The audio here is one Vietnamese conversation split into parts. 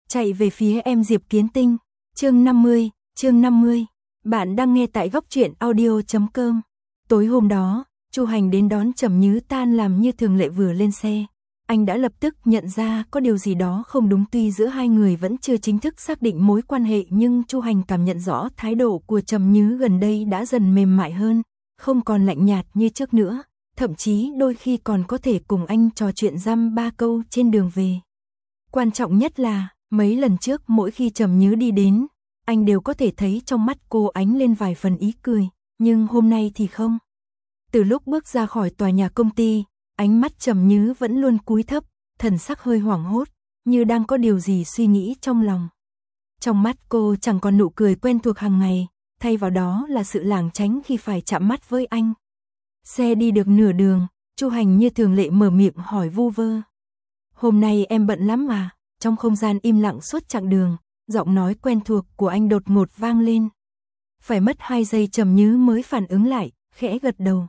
chạy về phía em Diệp Kiến Tinh. Chương 50. Bạn đang nghe tại góc truyện audio.com. Tối hôm đó, Chu Hành đến đón Trầm Nhứ tan làm như thường lệ. Vừa lên xe, anh đã lập tức nhận ra có điều gì đó không đúng. Tuy giữa hai người vẫn chưa chính thức xác định mối quan hệ, nhưng Chu Hành cảm nhận rõ thái độ của Trầm Nhứ gần đây đã dần mềm mại hơn, không còn lạnh nhạt như trước nữa, thậm chí đôi khi còn có thể cùng anh trò chuyện dăm ba câu trên đường về. Quan trọng nhất là, mấy lần trước mỗi khi Trầm Nhứ đi đến, anh đều có thể thấy trong mắt cô ánh lên vài phần ý cười, nhưng hôm nay thì không. Từ lúc bước ra khỏi tòa nhà công ty, ánh mắt Trầm Nhứ vẫn luôn cúi thấp, thần sắc hơi hoảng hốt, như đang có điều gì suy nghĩ trong lòng. Trong mắt cô chẳng còn nụ cười quen thuộc hàng ngày, thay vào đó là sự lảng tránh khi phải chạm mắt với anh. Xe đi được nửa đường, Chu Hành như thường lệ mở miệng hỏi vu vơ. Hôm nay em bận lắm à? Trong không gian im lặng suốt chặng đường, giọng nói quen thuộc của anh đột ngột vang lên. Phải mất 2 giây Trầm Nhứ mới phản ứng lại, khẽ gật đầu.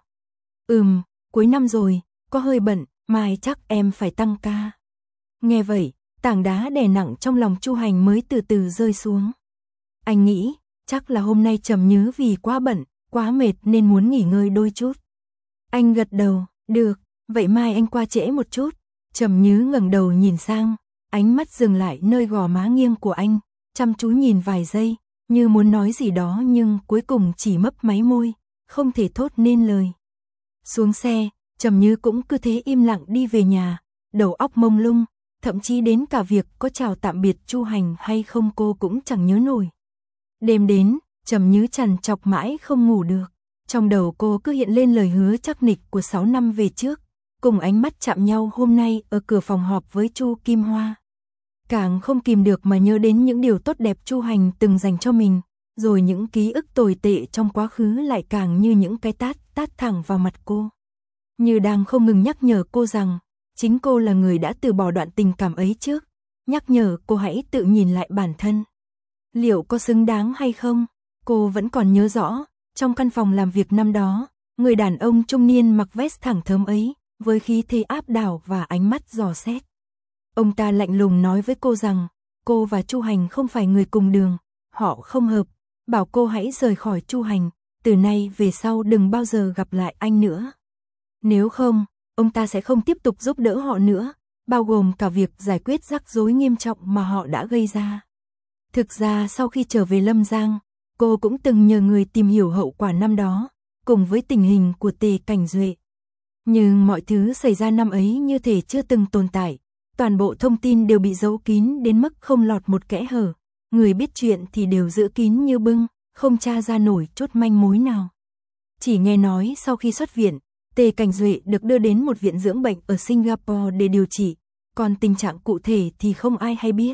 Cuối năm rồi, có hơi bận, mai chắc em phải tăng ca. Nghe vậy, tảng đá đè nặng trong lòng Chu Hành mới từ từ rơi xuống. Anh nghĩ, chắc là hôm nay Trầm Nhứ vì quá bận, quá mệt nên muốn nghỉ ngơi đôi chút. Anh gật đầu, được, vậy mai anh qua trễ một chút. Trầm Nhứ ngẩng đầu nhìn sang, ánh mắt dừng lại nơi gò má nghiêng của anh, chăm chú nhìn vài giây, như muốn nói gì đó nhưng cuối cùng chỉ mấp máy môi, không thể thốt nên lời. Xuống xe, Trầm Nhứ cũng cứ thế im lặng đi về nhà, đầu óc mông lung, thậm chí đến cả việc có chào tạm biệt Chu Hành hay không cô cũng chẳng nhớ nổi. Đêm đến, Trầm Nhứ trằn trọc mãi không ngủ được, trong đầu cô cứ hiện lên lời hứa chắc nịch của 6 năm về trước, cùng ánh mắt chạm nhau hôm nay ở cửa phòng họp với Chu Kim Hoa. Càng không kìm được mà nhớ đến những điều tốt đẹp Chu Hành từng dành cho mình, rồi những ký ức tồi tệ trong quá khứ lại càng như những cái tát thẳng vào mặt cô. Như đang không ngừng nhắc nhở cô rằng, chính cô là người đã từ bỏ đoạn tình cảm ấy trước, nhắc nhở cô hãy tự nhìn lại bản thân. Liệu có xứng đáng hay không? Cô vẫn còn nhớ rõ, trong căn phòng làm việc năm đó, người đàn ông trung niên mặc vest thẳng thớm ấy, với khí thế áp đảo và ánh mắt dò xét. Ông ta lạnh lùng nói với cô rằng, cô và Chu Hành không phải người cùng đường, họ không hợp, bảo cô hãy rời khỏi Chu Hành, từ nay về sau đừng bao giờ gặp lại anh nữa. Nếu không, ông ta sẽ không tiếp tục giúp đỡ họ nữa, bao gồm cả việc giải quyết rắc rối nghiêm trọng mà họ đã gây ra. Thực ra sau khi trở về Lâm Giang, cô cũng từng nhờ người tìm hiểu hậu quả năm đó, cùng với tình hình của Tề Cảnh Duệ. Nhưng mọi thứ xảy ra năm ấy như thể chưa từng tồn tại, toàn bộ thông tin đều bị giấu kín đến mức không lọt một kẽ hở, người biết chuyện thì đều giữ kín như bưng, không tra ra nổi chút manh mối nào. Chỉ nghe nói sau khi xuất viện, Tề Cảnh Duệ được đưa đến một viện dưỡng bệnh ở Singapore để điều trị, còn tình trạng cụ thể thì không ai hay biết.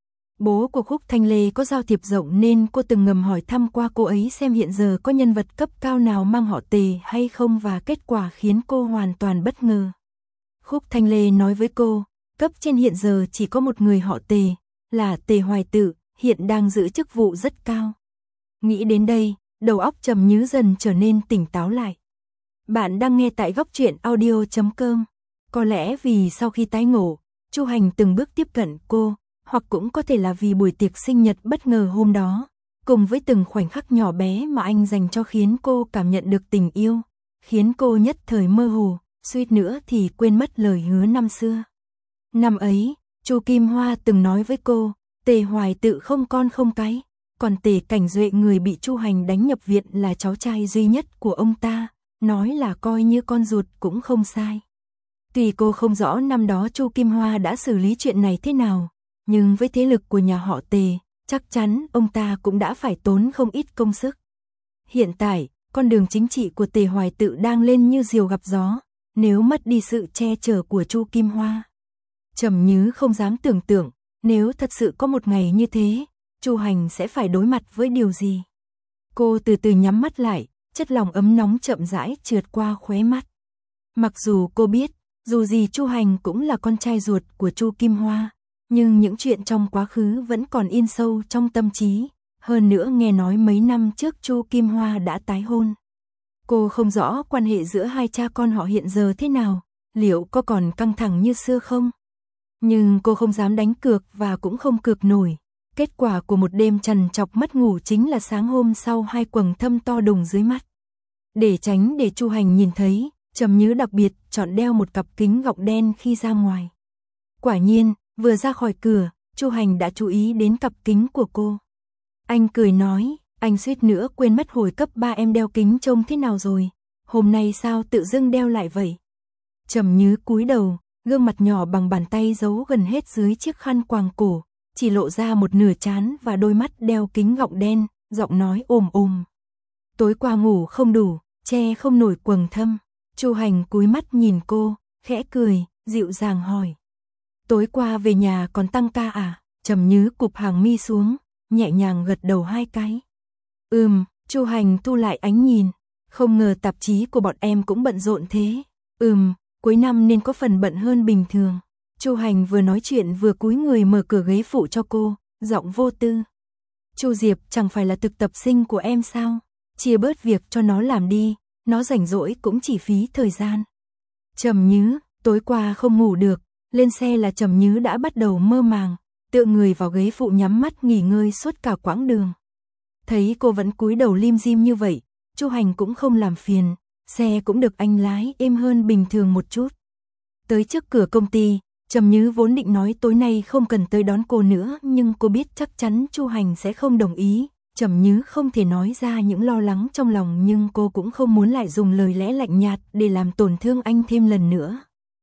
Bố của Khúc Thanh Lê có giao thiệp rộng nên cô từng ngầm hỏi thăm qua cô ấy xem hiện giờ có nhân vật cấp cao nào mang họ Tề hay không, và kết quả khiến cô hoàn toàn bất ngờ. Khúc Thanh Lê nói với cô, cấp trên hiện giờ chỉ có một người họ Tề, là Tề Hoài Tự, hiện đang giữ chức vụ rất cao. Nghĩ đến đây, đầu óc Trầm Nhứ dần trở nên tỉnh táo lại. Bạn đang nghe tại góc truyện audio.com. Có lẽ vì sau khi tái ngộ, Chu Hành từng bước tiếp cận cô, hoặc cũng có thể là vì buổi tiệc sinh nhật bất ngờ hôm đó, cùng với từng khoảnh khắc nhỏ bé mà anh dành cho, khiến cô cảm nhận được tình yêu, khiến cô nhất thời mơ hồ, suýt nữa thì quên mất lời hứa năm xưa. Năm ấy, Chu Kim Hoa từng nói với cô, Tề Hoài Tự không con không cái, còn Tề Cảnh Duệ người bị Chu Hành đánh nhập viện là cháu trai duy nhất của ông ta, nói là coi như con ruột cũng không sai. Tuy cô không rõ năm đó Chu Kim Hoa đã xử lý chuyện này thế nào, nhưng với thế lực của nhà họ Tề, chắc chắn ông ta cũng đã phải tốn không ít công sức. Hiện tại, con đường chính trị của Tề Hoài Tự đang lên như diều gặp gió, nếu mất đi sự che chở của Chu Kim Hoa. Trầm Nhứ không dám tưởng tượng, nếu thật sự có một ngày như thế, Chu Hành sẽ phải đối mặt với điều gì. Cô từ từ nhắm mắt lại, chất lòng ấm nóng chậm rãi trượt qua khóe mắt. Mặc dù cô biết, dù gì Chu Hành cũng là con trai ruột của Chu Kim Hoa, nhưng những chuyện trong quá khứ vẫn còn in sâu trong tâm trí, hơn nữa nghe nói mấy năm trước Chu Kim Hoa đã tái hôn. Cô không rõ quan hệ giữa hai cha con họ hiện giờ thế nào, liệu có còn căng thẳng như xưa không? Nhưng cô không dám đánh cược và cũng không cược nổi. Kết quả của một đêm trằn trọc mất ngủ chính là sáng hôm sau hai quầng thâm to đùng dưới mắt. Để tránh để Chu Hành nhìn thấy, Trầm Nhứ đặc biệt chọn đeo một cặp kính gọng đen khi ra ngoài. Quả nhiên, vừa ra khỏi cửa, Chu Hành đã chú ý đến cặp kính của cô. Anh cười nói, anh suýt nữa quên mất hồi cấp 3 em đeo kính trông thế nào rồi, hôm nay sao tự dưng đeo lại vậy? Trầm Nhứ cúi đầu, gương mặt nhỏ bằng bàn tay giấu gần hết dưới chiếc khăn quàng cổ, chỉ lộ ra một nửa trán và đôi mắt đeo kính gọng đen, giọng nói ồm ồm. Tối qua ngủ không đủ, che không nổi quầng thâm. Chu Hành cúi mắt nhìn cô, khẽ cười, dịu dàng hỏi. Tối qua về nhà còn tăng ca à? Trầm Nhứ cụp hàng mi xuống, nhẹ nhàng gật đầu hai cái. Chu Hành thu lại ánh nhìn, không ngờ tạp chí của bọn em cũng bận rộn thế. Cuối năm nên có phần bận hơn bình thường. Chu Hành vừa nói chuyện vừa cúi người mở cửa ghế phụ cho cô, giọng vô tư. Chu Diệp chẳng phải là thực tập sinh của em sao? Chia bớt việc cho nó làm đi, nó rảnh rỗi cũng chỉ phí thời gian. Trầm Nhứ, tối qua không ngủ được, lên xe là Trầm Nhứ đã bắt đầu mơ màng, tựa người vào ghế phụ nhắm mắt nghỉ ngơi suốt cả quãng đường. Thấy cô vẫn cúi đầu lim dim như vậy, Chu Hành cũng không làm phiền, xe cũng được anh lái êm hơn bình thường một chút. Tới trước cửa công ty, Trầm Nhứ vốn định nói tối nay không cần tới đón cô nữa, nhưng cô biết chắc chắn Chu Hành sẽ không đồng ý. Trầm Nhứ không thể nói ra những lo lắng trong lòng, nhưng cô cũng không muốn lại dùng lời lẽ lạnh nhạt để làm tổn thương anh thêm lần nữa.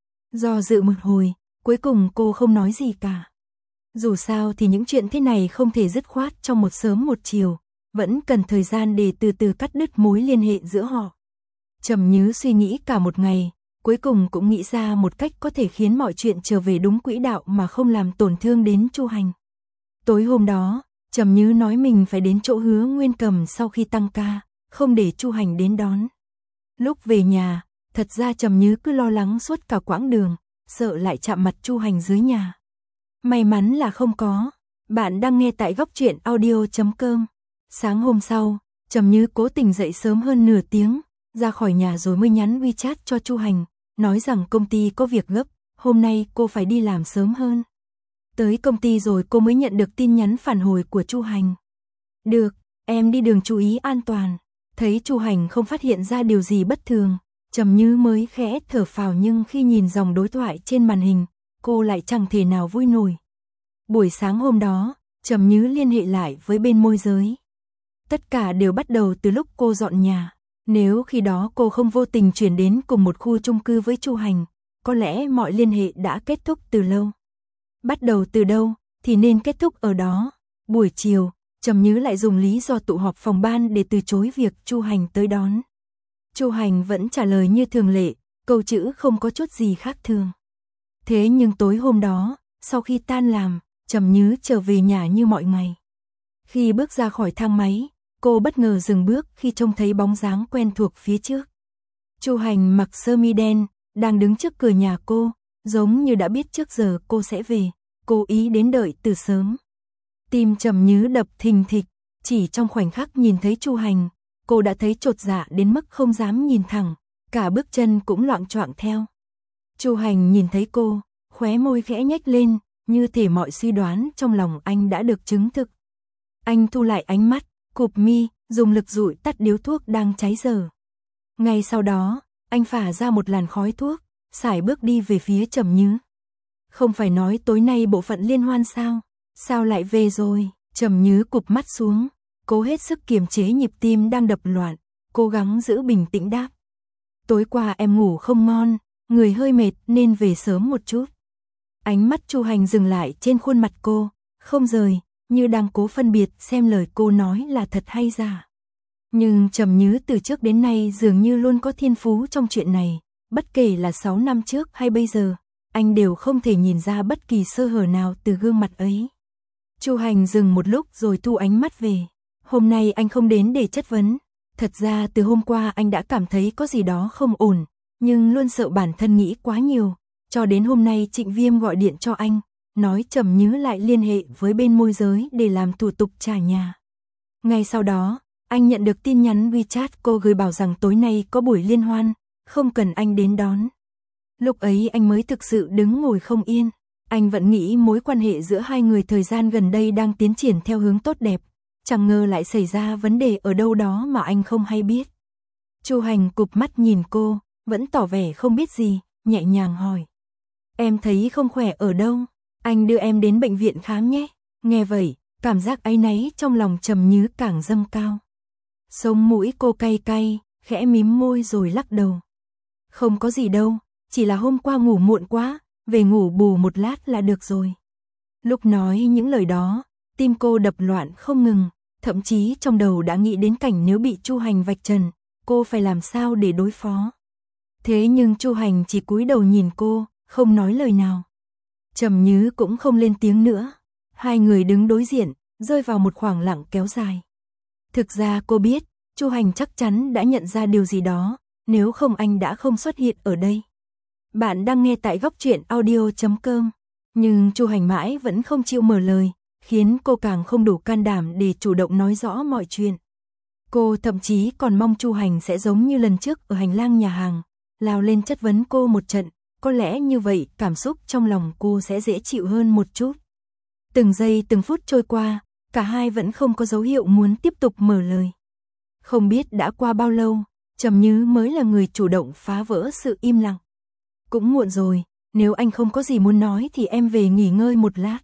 Do dự một hồi, cuối cùng cô không nói gì cả. Dù sao thì những chuyện thế này không thể dứt khoát trong một sớm một chiều, vẫn cần thời gian để từ từ cắt đứt mối liên hệ giữa họ. Trầm Nhứ suy nghĩ cả một ngày, cuối cùng cũng nghĩ ra một cách có thể khiến mọi chuyện trở về đúng quỹ đạo mà không làm tổn thương đến Chu Hành. Tối hôm đó, Trầm Nhứ nói mình phải đến chỗ Hứa Nguyên Cầm sau khi tăng ca, không để Chu Hành đến đón. Lúc về nhà, thật ra Trầm Nhứ cứ lo lắng suốt cả quãng đường, sợ lại chạm mặt Chu Hành dưới nhà. May mắn là không có. Bạn đang nghe tại góc truyện audio.com. Sáng hôm sau, Trầm Nhứ cố tình dậy sớm hơn nửa tiếng, ra khỏi nhà rồi mới nhắn WeChat cho Chu Hành, nói rằng công ty có việc gấp, hôm nay cô phải đi làm sớm hơn. Tới công ty rồi cô mới nhận được tin nhắn phản hồi của Chu Hành. Được, em đi đường chú ý an toàn. Thấy Chu Hành không phát hiện ra điều gì bất thường, Trầm Nhứ mới khẽ thở phào, nhưng khi nhìn dòng đối thoại trên màn hình, cô lại chẳng thể nào vui nổi. Buổi sáng hôm đó, Trầm Nhứ liên hệ lại với bên môi giới. Tất cả đều bắt đầu từ lúc cô dọn nhà. Nếu khi đó cô không vô tình chuyển đến cùng một khu chung cư với Chu Hành, có lẽ mọi liên hệ đã kết thúc từ lâu. Bắt đầu từ đâu thì nên kết thúc ở đó. Buổi chiều, Trầm Nhứ lại dùng lý do tụ họp phòng ban để từ chối việc Chu Hành tới đón. Chu Hành vẫn trả lời như thường lệ, câu chữ không có chút gì khác thường. Thế nhưng tối hôm đó, sau khi tan làm, Trầm Nhứ trở về nhà như mọi ngày. Khi bước ra khỏi thang máy, cô bất ngờ dừng bước khi trông thấy bóng dáng quen thuộc phía trước. Chu Hành mặc sơ mi đen, đang đứng trước cửa nhà cô, giống như đã biết trước giờ cô sẽ về, cố ý đến đợi từ sớm. Tim Trầm Nhứ đập thình thịch, chỉ trong khoảnh khắc nhìn thấy Chu Hành, cô đã thấy chột dạ đến mức không dám nhìn thẳng, cả bước chân cũng loạng choạng theo. Chu Hành nhìn thấy cô, khóe môi khẽ nhếch lên, như thể mọi suy đoán trong lòng anh đã được chứng thực. Anh thu lại ánh mắt, cụp mi, dùng lực dụi tắt điếu thuốc đang cháy dở. Ngay sau đó, anh phả ra một làn khói thuốc, sải bước đi về phía Trầm Nhứ. Không phải nói tối nay bộ phận liên hoan sao? Sao lại về rồi? Trầm Nhứ cụp mắt xuống, cố hết sức kiềm chế nhịp tim đang đập loạn, cố gắng giữ bình tĩnh đáp. Tối qua em ngủ không ngon, người hơi mệt nên về sớm một chút. Ánh mắt Chu Hành dừng lại trên khuôn mặt cô, không rời, như đang cố phân biệt xem lời cô nói là thật hay giả. Nhưng Trầm Nhứ từ trước đến nay dường như luôn có thiên phú trong chuyện này, bất kể là 6 năm trước hay bây giờ, anh đều không thể nhìn ra bất kỳ sơ hở nào từ gương mặt ấy. Chu Hành dừng một lúc rồi thu ánh mắt về. Hôm nay anh không đến để chất vấn. Thật ra từ hôm qua anh đã cảm thấy có gì đó không ổn, nhưng luôn sợ bản thân nghĩ quá nhiều. Cho đến hôm nay Trịnh Viêm gọi điện cho anh, nói Trầm Nhứ lại liên hệ với bên môi giới để làm thủ tục trả nhà. Ngay sau đó, anh nhận được tin nhắn WeChat cô gửi bảo rằng tối nay có buổi liên hoan, không cần anh đến đón. Lúc ấy anh mới thực sự đứng ngồi không yên. Anh vẫn nghĩ mối quan hệ giữa hai người thời gian gần đây đang tiến triển theo hướng tốt đẹp, chẳng ngờ lại xảy ra vấn đề ở đâu đó mà anh không hay biết. Chu Hành cụp mắt nhìn cô, vẫn tỏ vẻ không biết gì, nhẹ nhàng hỏi. Em thấy không khỏe ở đâu, anh đưa em đến bệnh viện khám nhé. Nghe vậy, cảm giác áy náy trong lòng Trầm Như càng dâng cao. Sống mũi cô cay cay, khẽ mím môi rồi lắc đầu. Không có gì đâu, chỉ là hôm qua ngủ muộn quá, về ngủ bù một lát là được rồi. Lúc nói những lời đó, tim cô đập loạn không ngừng, thậm chí trong đầu đã nghĩ đến cảnh nếu bị Chu Hành vạch trần, cô phải làm sao để đối phó. Thế nhưng Chu Hành chỉ cúi đầu nhìn cô, không nói lời nào. Trầm Như cũng không lên tiếng nữa. Hai người đứng đối diện, rơi vào một khoảng lặng kéo dài. Thực ra cô biết, Chu Hành chắc chắn đã nhận ra điều gì đó, nếu không anh đã không xuất hiện ở đây. Bạn đang nghe tại Góc Truyện Audio.com, nhưng Chu Hành mãi vẫn không chịu mở lời, khiến cô càng không đủ can đảm để chủ động nói rõ mọi chuyện. Cô thậm chí còn mong Chu Hành sẽ giống như lần trước ở hành lang nhà hàng, lao lên chất vấn cô một trận, có lẽ như vậy cảm xúc trong lòng cô sẽ dễ chịu hơn một chút. Từng giây từng phút trôi qua, cả hai vẫn không có dấu hiệu muốn tiếp tục mở lời. Không biết đã qua bao lâu, Trầm Như mới là người chủ động phá vỡ sự im lặng. Cũng muộn rồi, nếu anh không có gì muốn nói thì em về nghỉ ngơi một lát.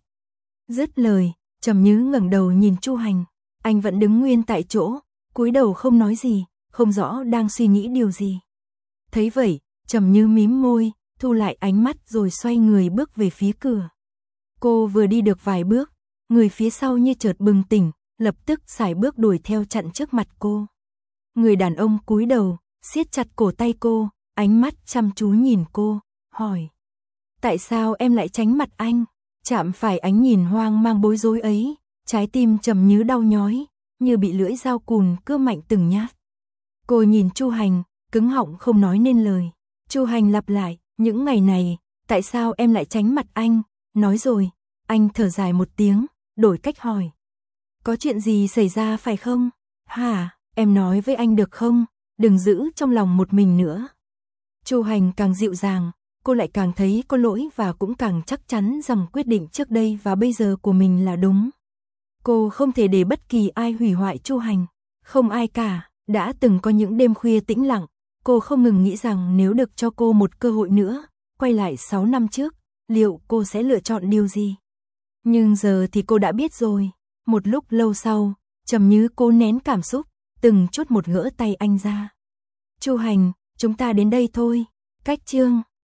Dứt lời, Trầm Như ngẩng đầu nhìn Chu Hành, anh vẫn đứng nguyên tại chỗ, cúi đầu không nói gì, không rõ đang suy nghĩ điều gì. Thấy vậy, Trầm Như mím môi, thu lại ánh mắt rồi xoay người bước về phía cửa. Cô vừa đi được vài bước, người phía sau như chợt bừng tỉnh, lập tức sải bước đuổi theo chặn trước mặt cô. Người đàn ông cúi đầu, siết chặt cổ tay cô, ánh mắt chăm chú nhìn cô, hỏi. Tại sao em lại tránh mặt anh? Chạm phải ánh nhìn hoang mang bối rối ấy, trái tim Trầm Như đau nhói, như bị lưỡi dao cùn cưa mạnh từng nhát. Cô nhìn Chu Hành, cứng họng không nói nên lời. Chu Hành lặp lại, những ngày này, tại sao em lại tránh mặt anh? Nói rồi, anh thở dài một tiếng, đổi cách hỏi. Có chuyện gì xảy ra phải không? Hả, em nói với anh được không? Đừng giữ trong lòng một mình nữa. Chu Hành càng dịu dàng, cô lại càng thấy có lỗi và cũng càng chắc chắn rằng quyết định trước đây và bây giờ của mình là đúng. Cô không thể để bất kỳ ai hủy hoại Chu Hành, không ai cả. Đã từng có những đêm khuya tĩnh lặng, cô không ngừng nghĩ rằng nếu được cho cô một cơ hội nữa, quay lại 6 năm trước, liệu cô sẽ lựa chọn điều gì? Nhưng giờ thì cô đã biết rồi. Một lúc lâu sau, Trầm Như cố nén cảm xúc, từng chút một gỡ tay anh ra. Chu Hành, chúng ta đến đây thôi. Cách chương